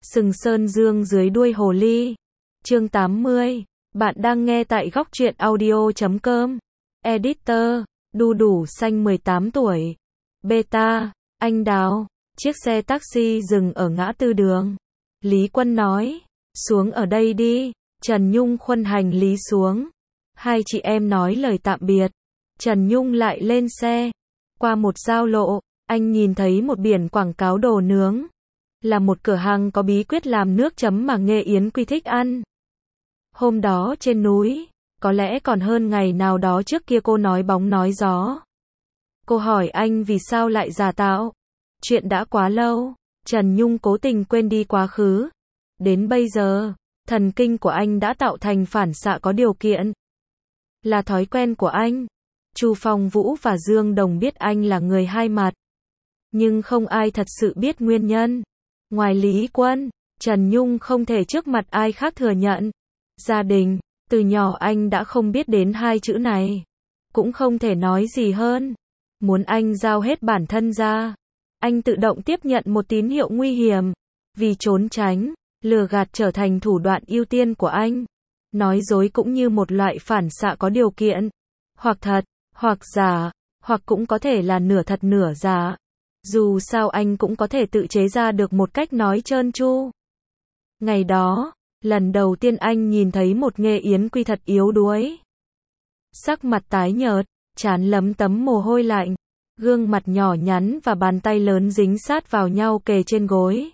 Sừng Sơn Dương dưới đuôi hồ ly. Chương 80. Bạn đang nghe tại góc truyện audio.com. Editor, Đu đủ xanh 18 tuổi. Beta, anh Đào. Chiếc xe taxi dừng ở ngã tư đường. Lý Quân nói, xuống ở đây đi. Trần Nhung khuân hành lý xuống. Hai chị em nói lời tạm biệt. Trần Nhung lại lên xe. Qua một giao lộ, anh nhìn thấy một biển quảng cáo đồ nướng. Là một cửa hàng có bí quyết làm nước chấm mà Nghê Yến Quy thích ăn. Hôm đó trên núi, có lẽ còn hơn ngày nào đó trước kia cô nói bóng nói gió. Cô hỏi anh vì sao lại giả tạo. Chuyện đã quá lâu, Trần Nhung cố tình quên đi quá khứ. Đến bây giờ, thần kinh của anh đã tạo thành phản xạ có điều kiện. Là thói quen của anh. Chu Phong Vũ và Dương Đồng biết anh là người hai mặt. Nhưng không ai thật sự biết nguyên nhân. Ngoài Lý Quân, Trần Nhung không thể trước mặt ai khác thừa nhận. Gia đình, từ nhỏ anh đã không biết đến hai chữ này. Cũng không thể nói gì hơn. Muốn anh giao hết bản thân ra. Anh tự động tiếp nhận một tín hiệu nguy hiểm. Vì trốn tránh, lừa gạt trở thành thủ đoạn ưu tiên của anh. Nói dối cũng như một loại phản xạ có điều kiện. Hoặc thật, hoặc giả, hoặc cũng có thể là nửa thật nửa giả. Dù sao anh cũng có thể tự chế ra được một cách nói trơn tru. Ngày đó, lần đầu tiên anh nhìn thấy một Nghê Yến Quy thật yếu đuối. Sắc mặt tái nhợt, trán lấm tấm mồ hôi lạnh, gương mặt nhỏ nhắn và bàn tay lớn dính sát vào nhau kề trên gối.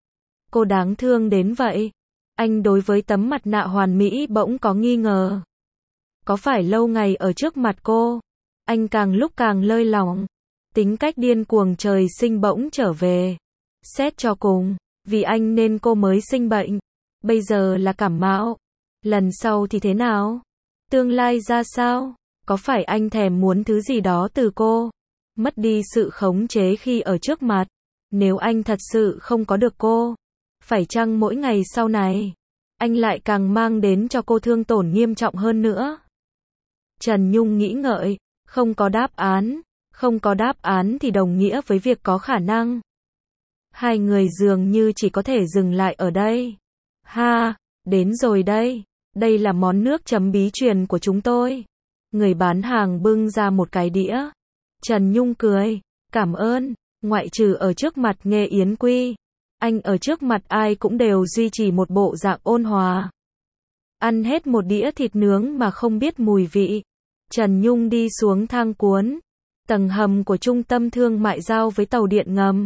Cô đáng thương đến vậy. Anh đối với tấm mặt nạ hoàn mỹ bỗng có nghi ngờ. Có phải lâu ngày ở trước mặt cô, anh càng lúc càng lơi lỏng. Tính cách điên cuồng trời sinh bỗng trở về. Xét cho cùng, vì anh nên cô mới sinh bệnh. Bây giờ là cảm mạo. Lần sau thì thế nào? Tương lai ra sao? Có phải anh thèm muốn thứ gì đó từ cô? Mất đi sự khống chế khi ở trước mặt. Nếu anh thật sự không có được cô, phải chăng mỗi ngày sau này, anh lại càng mang đến cho cô thương tổn nghiêm trọng hơn nữa? Trần Nhung nghĩ ngợi, không có đáp án. Không có đáp án thì đồng nghĩa với việc có khả năng. Hai người dường như chỉ có thể dừng lại ở đây. Ha, đến rồi đây. Đây là món nước chấm bí truyền của chúng tôi. Người bán hàng bưng ra một cái đĩa. Trần Nhung cười, cảm ơn. Ngoại trừ ở trước mặt Nghê Yến Quy, anh ở trước mặt ai cũng đều duy trì một bộ dạng ôn hòa. Ăn hết một đĩa thịt nướng mà không biết mùi vị. Trần Nhung đi xuống thang cuốn. Tầng hầm của trung tâm thương mại giao với tàu điện ngầm.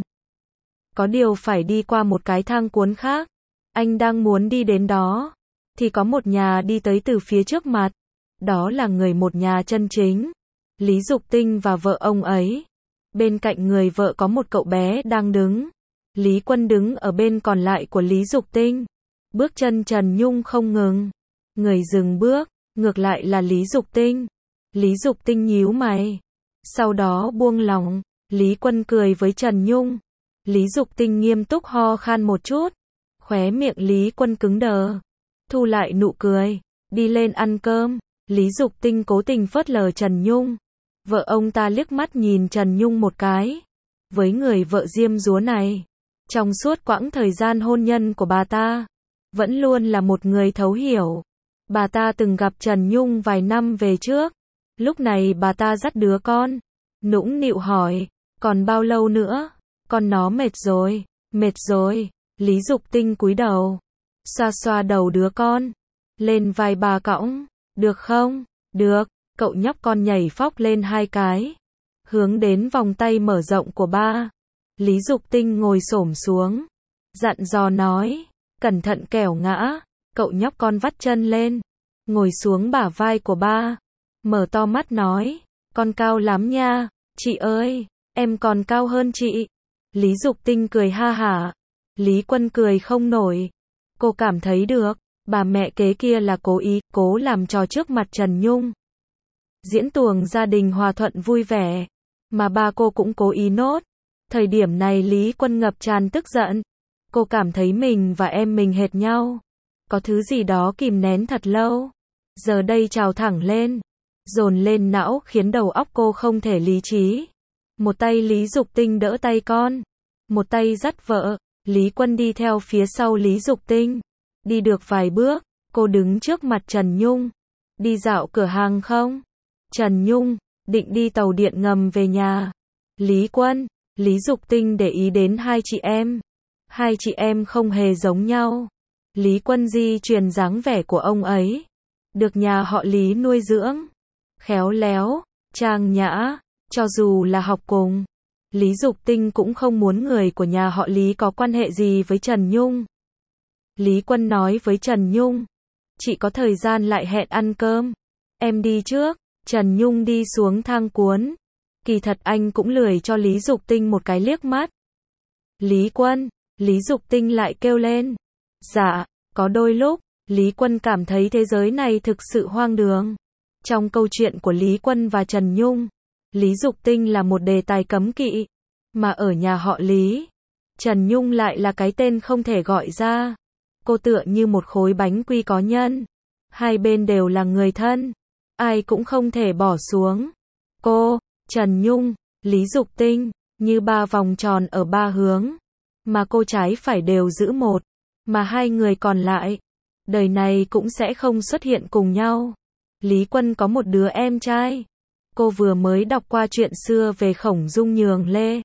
Có điều phải đi qua một cái thang cuốn khác. Anh đang muốn đi đến đó, thì có một nhà đi tới từ phía trước mặt. Đó là người một nhà chân chính. Lý Dục Tinh và vợ ông ấy. Bên cạnh người vợ có một cậu bé đang đứng. Lý Quân đứng ở bên còn lại của Lý Dục Tinh. Bước chân Trần Nhung không ngừng. Người dừng bước, ngược lại là Lý Dục Tinh. Lý Dục Tinh nhíu mày. Sau đó buông lỏng, Lý Quân cười với Trần Nhung. Lý Dục Tinh nghiêm túc ho khan một chút. Khóe miệng Lý Quân cứng đờ. Thu lại nụ cười, đi lên ăn cơm. Lý Dục Tinh cố tình phớt lờ Trần Nhung. Vợ ông ta liếc mắt nhìn Trần Nhung một cái. Với người vợ diêm dúa này, trong suốt quãng thời gian hôn nhân của bà ta, vẫn luôn là một người thấu hiểu. Bà ta từng gặp Trần Nhung vài năm về trước. Lúc này bà ta dắt đứa con. Nũng nịu hỏi, còn bao lâu nữa? Con nó mệt rồi. Mệt rồi. Lý Dục Tinh cúi đầu, xoa xoa đầu đứa con. Lên vai bà cõng. Được không? Được. Cậu nhóc con nhảy phóc lên hai cái. Hướng đến vòng tay mở rộng của ba. Lý Dục Tinh ngồi xổm xuống. Dặn dò nói, cẩn thận kẻo ngã. Cậu nhóc con vắt chân lên. Ngồi xuống bả vai của ba. Mở to mắt nói, con cao lắm nha. Chị ơi, em còn cao hơn chị. Lý Dục Tinh cười ha hả. Lý Quân cười không nổi. Cô cảm thấy được, bà mẹ kế kia là cố ý, cố làm trò trước mặt Trần Nhung. Diễn tuồng gia đình hòa thuận vui vẻ. Mà ba cô cũng cố ý nốt. Thời điểm này Lý Quân ngập tràn tức giận. Cô cảm thấy mình và em mình hệt nhau. Có thứ gì đó kìm nén thật lâu. Giờ đây trào thẳng lên. Dồn lên não khiến đầu óc cô không thể lý trí. Một tay Lý Dục Tinh đỡ tay con. Một tay dắt vợ. Lý Quân đi theo phía sau Lý Dục Tinh. Đi được vài bước, cô đứng trước mặt Trần Nhung. Đi dạo cửa hàng không? Trần Nhung, định đi tàu điện ngầm về nhà. Lý Quân, Lý Dục Tinh để ý đến hai chị em. Hai chị em không hề giống nhau. Lý Quân di truyền dáng vẻ của ông ấy. Được nhà họ Lý nuôi dưỡng. Khéo léo, trang nhã, cho dù là học cùng. Lý Dục Tinh cũng không muốn người của nhà họ Lý có quan hệ gì với Trần Nhung. Lý Quân nói với Trần Nhung. Chị có thời gian lại hẹn ăn cơm. Em đi trước. Trần Nhung đi xuống thang cuốn. Kỳ thật anh cũng lười cho Lý Dục Tinh một cái liếc mắt. Lý Quân, Lý Dục Tinh lại kêu lên. Dạ, có đôi lúc, Lý Quân cảm thấy thế giới này thực sự hoang đường. Trong câu chuyện của Lý Quân và Trần Nhung, Lý Dục Tinh là một đề tài cấm kỵ. Mà ở nhà họ Lý, Trần Nhung lại là cái tên không thể gọi ra. Cô tựa như một khối bánh quy có nhân. Hai bên đều là người thân. Ai cũng không thể bỏ xuống. Cô, Trần Nhung, Lý Dục Tinh, như ba vòng tròn ở ba hướng. Mà cô trái phải đều giữ một. Mà hai người còn lại, đời này cũng sẽ không xuất hiện cùng nhau. Lý Quân có một đứa em trai. Cô vừa mới đọc qua chuyện xưa về Khổng Dung Nhường Lê.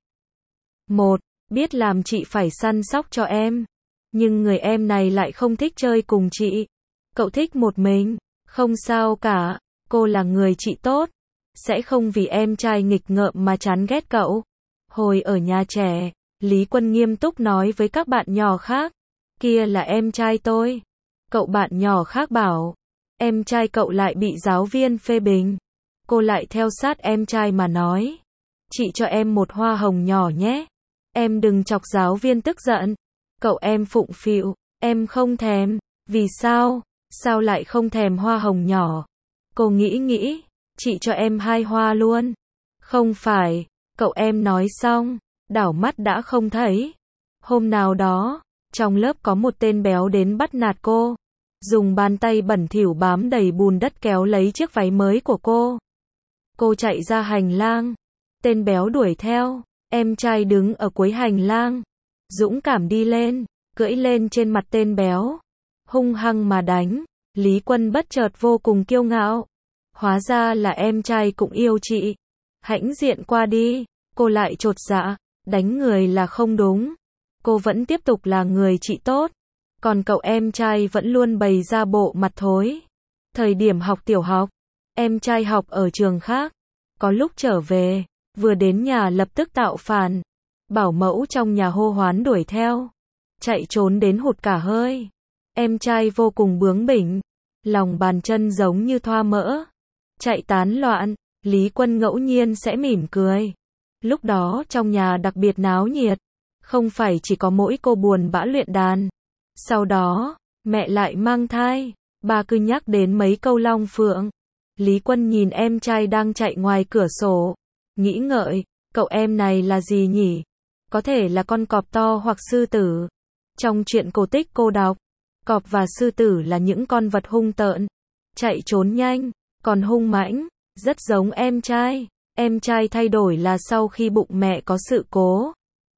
Một, biết làm chị phải săn sóc cho em. Nhưng người em này lại không thích chơi cùng chị. Cậu thích một mình. Không sao cả, cô là người chị tốt. Sẽ không vì em trai nghịch ngợm mà chán ghét cậu. Hồi ở nhà trẻ, Lý Quân nghiêm túc nói với các bạn nhỏ khác. Kia là em trai tôi. Cậu bạn nhỏ khác bảo. Em trai cậu lại bị giáo viên phê bình. Cô lại theo sát em trai mà nói. Chị cho em một hoa hồng nhỏ nhé. Em đừng chọc giáo viên tức giận. Cậu em phụng phịu. Em không thèm. Vì sao? Sao lại không thèm hoa hồng nhỏ? Cô nghĩ. Chị cho em 2 hoa luôn. Không phải. Cậu em nói xong. Đảo mắt đã không thấy. Hôm nào đó, trong lớp có một tên béo đến bắt nạt cô. Dùng bàn tay bẩn thỉu bám đầy bùn đất kéo lấy chiếc váy mới của cô. Cô chạy ra hành lang. Tên béo đuổi theo. Em trai đứng ở cuối hành lang. Dũng cảm đi lên, cưỡi lên trên mặt tên béo. Hung hăng mà đánh. Lý Quân bất chợt vô cùng kiêu ngạo. Hóa ra là em trai cũng yêu chị. Hãnh diện qua đi. Cô lại chột dạ. Đánh người là không đúng. Cô vẫn tiếp tục là người chị tốt. Còn cậu em trai vẫn luôn bày ra bộ mặt thối. Thời điểm học tiểu học, em trai học ở trường khác. Có lúc trở về, vừa đến nhà lập tức tạo phản. Bảo mẫu trong nhà hô hoán đuổi theo. Chạy trốn đến hụt cả hơi. Em trai vô cùng bướng bỉnh. Lòng bàn chân giống như thoa mỡ. Chạy tán loạn. Lý Quân ngẫu nhiên sẽ mỉm cười. Lúc đó trong nhà đặc biệt náo nhiệt. Không phải chỉ có mỗi cô buồn bã luyện đàn. Sau đó, mẹ lại mang thai. Bà cứ nhắc đến mấy câu long phượng. Lý Quân nhìn em trai đang chạy ngoài cửa sổ. Nghĩ ngợi, cậu em này là gì nhỉ? Có thể là con cọp to hoặc sư tử. Trong truyện cổ tích cô đọc, cọp và sư tử là những con vật hung tợn. Chạy trốn nhanh, còn hung mãnh, rất giống em trai. Em trai thay đổi là sau khi bụng mẹ có sự cố.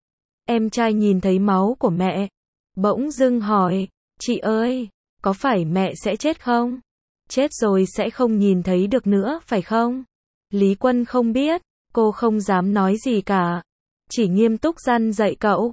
Em trai nhìn thấy máu của mẹ. Bỗng dưng hỏi, chị ơi, có phải mẹ sẽ chết không? Chết rồi sẽ không nhìn thấy được nữa, phải không? Lý Quân không biết, cô không dám nói gì cả. Chỉ nghiêm túc răn dạy cậu.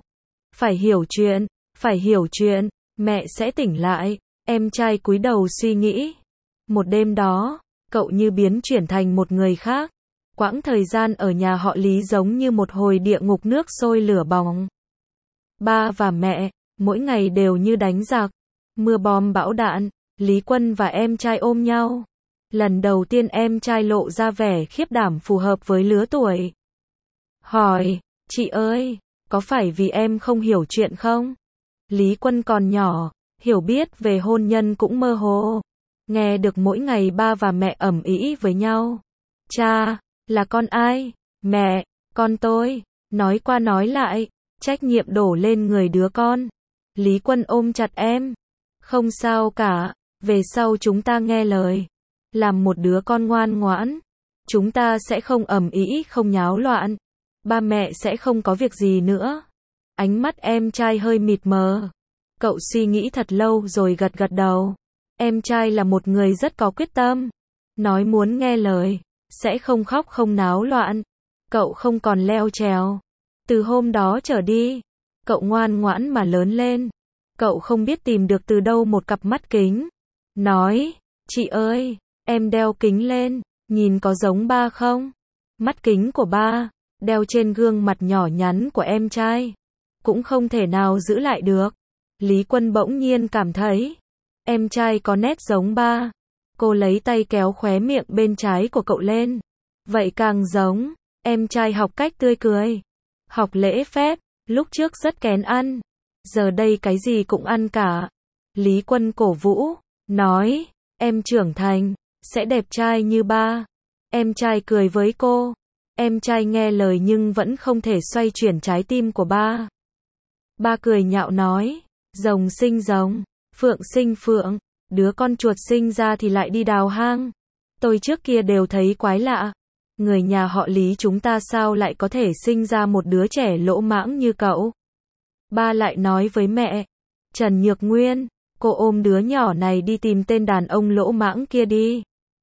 Phải hiểu chuyện, mẹ sẽ tỉnh lại. Em trai cúi đầu suy nghĩ. Một đêm đó, cậu như biến chuyển thành một người khác. Quãng thời gian ở nhà họ Lý giống như một hồi địa ngục nước sôi lửa bỏng. Ba và mẹ, mỗi ngày đều như đánh giặc. Mưa bom bão đạn, Lý Quân và em trai ôm nhau. Lần đầu tiên em trai lộ ra vẻ khiếp đảm phù hợp với lứa tuổi. Hỏi, chị ơi, có phải vì em không hiểu chuyện không? Lý Quân còn nhỏ, hiểu biết về hôn nhân cũng mơ hồ. Nghe được mỗi ngày ba và mẹ ầm ĩ với nhau. Cha, là con ai? Mẹ, con tôi. Nói qua nói lại, trách nhiệm đổ lên người đứa con. Lý Quân ôm chặt em. Không sao cả, về sau chúng ta nghe lời. Làm một đứa con ngoan ngoãn. Chúng ta sẽ không ầm ĩ, không nháo loạn. Ba mẹ sẽ không có việc gì nữa. Ánh mắt em trai hơi mịt mờ. Cậu suy nghĩ thật lâu rồi gật gật đầu. Em trai là một người rất có quyết tâm. Nói muốn nghe lời, sẽ không khóc không náo loạn. Cậu không còn leo trèo. Từ hôm đó trở đi, cậu ngoan ngoãn mà lớn lên. Cậu không biết tìm được từ đâu một cặp mắt kính. Nói, chị ơi, em đeo kính lên, nhìn có giống ba không? Mắt kính của ba, đeo trên gương mặt nhỏ nhắn của em trai. Cũng không thể nào giữ lại được. Lý Quân bỗng nhiên cảm thấy, em trai có nét giống ba. Cô lấy tay kéo khóe miệng bên trái của cậu lên. Vậy càng giống, em trai học cách tươi cười. Học lễ phép, lúc trước rất kén ăn. Giờ đây cái gì cũng ăn cả. Lý Quân cổ vũ, nói, em trưởng thành, sẽ đẹp trai như ba. Em trai cười với cô. Em trai nghe lời nhưng vẫn không thể xoay chuyển trái tim của ba. Ba cười nhạo nói, rồng sinh rồng, phượng sinh phượng, đứa con chuột sinh ra thì lại đi đào hang. Tôi trước kia đều thấy quái lạ. Người nhà họ Lý chúng ta sao lại có thể sinh ra một đứa trẻ lỗ mãng như cậu? Ba lại nói với mẹ, Trần Nhược Nguyên, cô ôm đứa nhỏ này đi tìm tên đàn ông lỗ mãng kia đi.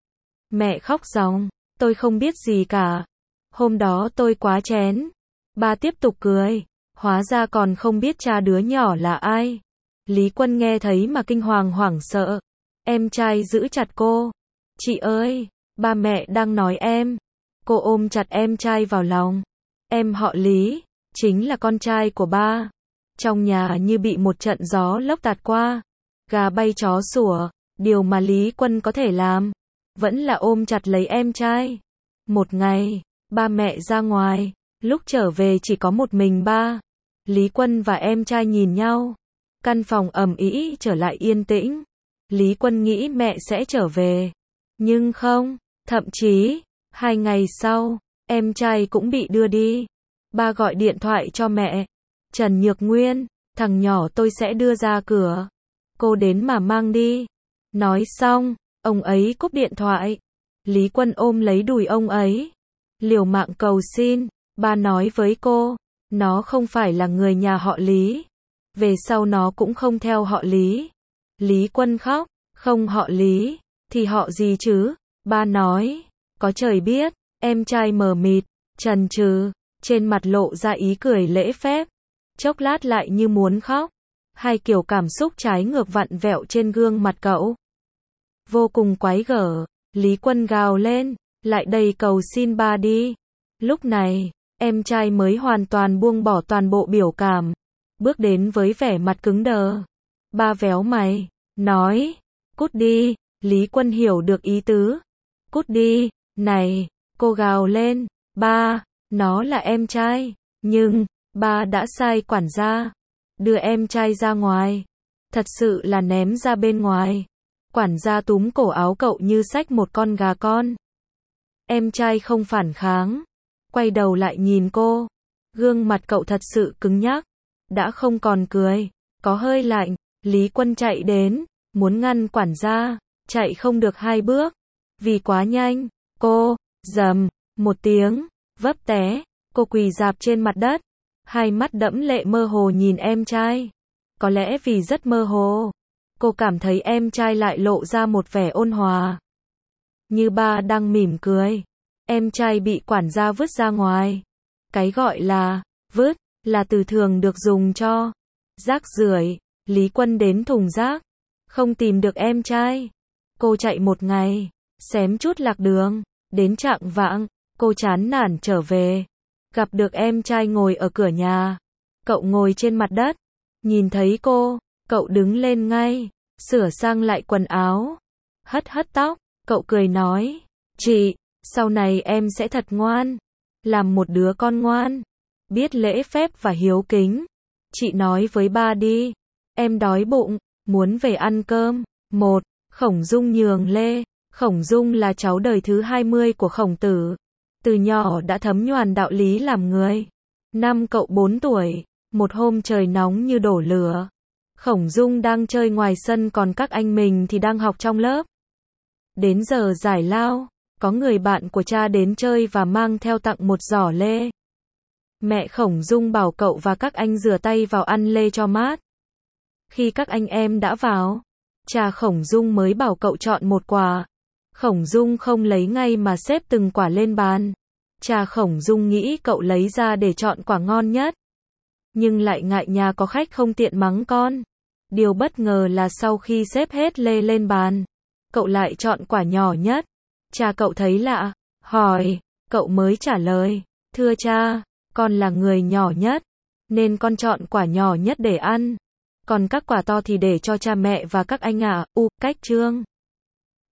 Mẹ khóc ròng, tôi không biết gì cả. Hôm đó tôi quá chén. Ba tiếp tục cười, hóa ra còn không biết cha đứa nhỏ là ai. Lý Quân nghe thấy mà kinh hoàng hoảng sợ. Em trai giữ chặt cô. Chị ơi, ba mẹ đang nói em. Cô ôm chặt em trai vào lòng. Em họ Lý, chính là con trai của ba. Trong nhà như bị một trận gió lốc tạt qua. Gà bay chó sủa, điều mà Lý Quân có thể làm, vẫn là ôm chặt lấy em trai. Một ngày, ba mẹ ra ngoài, lúc trở về chỉ có một mình ba. Lý Quân và em trai nhìn nhau. Căn phòng ầm ĩ trở lại yên tĩnh. Lý Quân nghĩ mẹ sẽ trở về. Nhưng không, thậm chí, 2 ngày sau, em trai cũng bị đưa đi. Ba gọi điện thoại cho mẹ. Trần Nhược Nguyên, thằng nhỏ tôi sẽ đưa ra cửa. Cô đến mà mang đi. Nói xong, ông ấy cúp điện thoại. Lý Quân ôm lấy đùi ông ấy. Liều mạng cầu xin. Ba nói với cô, nó không phải là người nhà họ Lý. Về sau nó cũng không theo họ Lý. Lý Quân khóc, không họ Lý, thì họ gì chứ? Ba nói, có trời biết. Em trai mờ mịt, chần chừ, trên mặt lộ ra ý cười lễ phép. Chốc lát lại như muốn khóc. Hai kiểu cảm xúc trái ngược vặn vẹo trên gương mặt cậu. Vô cùng quái gở. Lý Quân gào lên, lại đây cầu xin ba đi. Lúc này, em trai mới hoàn toàn buông bỏ toàn bộ biểu cảm. Bước đến với vẻ mặt cứng đờ. Ba véo mày, nói, cút đi. Lý Quân hiểu được ý tứ. Cút đi, này, cô gào lên, ba, nó là em trai. Nhưng, ba đã sai quản gia. Đưa em trai ra ngoài. Thật sự là ném ra bên ngoài. Quản gia túm cổ áo cậu như xách một con gà con. Em trai không phản kháng. Quay đầu lại nhìn cô. Gương mặt cậu thật sự cứng nhắc. Đã không còn cười. Có hơi lạnh. Lý Quân chạy đến. Muốn ngăn quản gia. Chạy không được 2 bước. Vì quá nhanh. Cô, rầm, một tiếng. Vấp té. Cô quỳ rạp trên mặt đất. Hai mắt đẫm lệ mơ hồ nhìn em trai. Có lẽ vì rất mơ hồ. Cô cảm thấy em trai lại lộ ra một vẻ ôn hòa. Như ba đang mỉm cười. Em trai bị quản gia vứt ra ngoài. Cái gọi là vứt là từ thường được dùng cho rác rưởi. Lý Quân đến thùng rác. Không tìm được em trai. Cô chạy một ngày. Xém chút lạc đường. Đến chạng vạng. Cô chán nản trở về. Gặp được em trai ngồi ở cửa nhà. Cậu ngồi trên mặt đất. Nhìn thấy cô. Cậu đứng lên ngay. Sửa sang lại quần áo. Hất hất tóc. Cậu cười nói. Chị, sau này em sẽ thật ngoan. Làm một đứa con ngoan. Biết lễ phép và hiếu kính. Chị nói với ba đi. Em đói bụng. Muốn về ăn cơm. 1. Khổng Dung nhường Lê. Khổng Dung là cháu đời thứ 20 của Khổng Tử. Từ nhỏ đã thấm nhoàn đạo lý làm người. Năm cậu 4 tuổi. Một hôm trời nóng như đổ lửa. Khổng Dung đang chơi ngoài sân còn các anh mình thì đang học trong lớp. Đến giờ giải lao, có người bạn của cha đến chơi và mang theo tặng một giỏ lê. Mẹ Khổng Dung bảo cậu và các anh rửa tay vào ăn lê cho mát. Khi các anh em đã vào, cha Khổng Dung mới bảo cậu chọn một quả. Khổng Dung không lấy ngay mà xếp từng quả lên bàn. Cha Khổng Dung nghĩ cậu lấy ra để chọn quả ngon nhất. Nhưng lại ngại nhà có khách không tiện mắng con. Điều bất ngờ là sau khi xếp hết lê lên bàn, cậu lại chọn quả nhỏ nhất. Cha cậu thấy lạ, hỏi, cậu mới trả lời, thưa cha, con là người nhỏ nhất, nên con chọn quả nhỏ nhất để ăn. Còn các quả to thì để cho cha mẹ và các anh ạ. Cách chương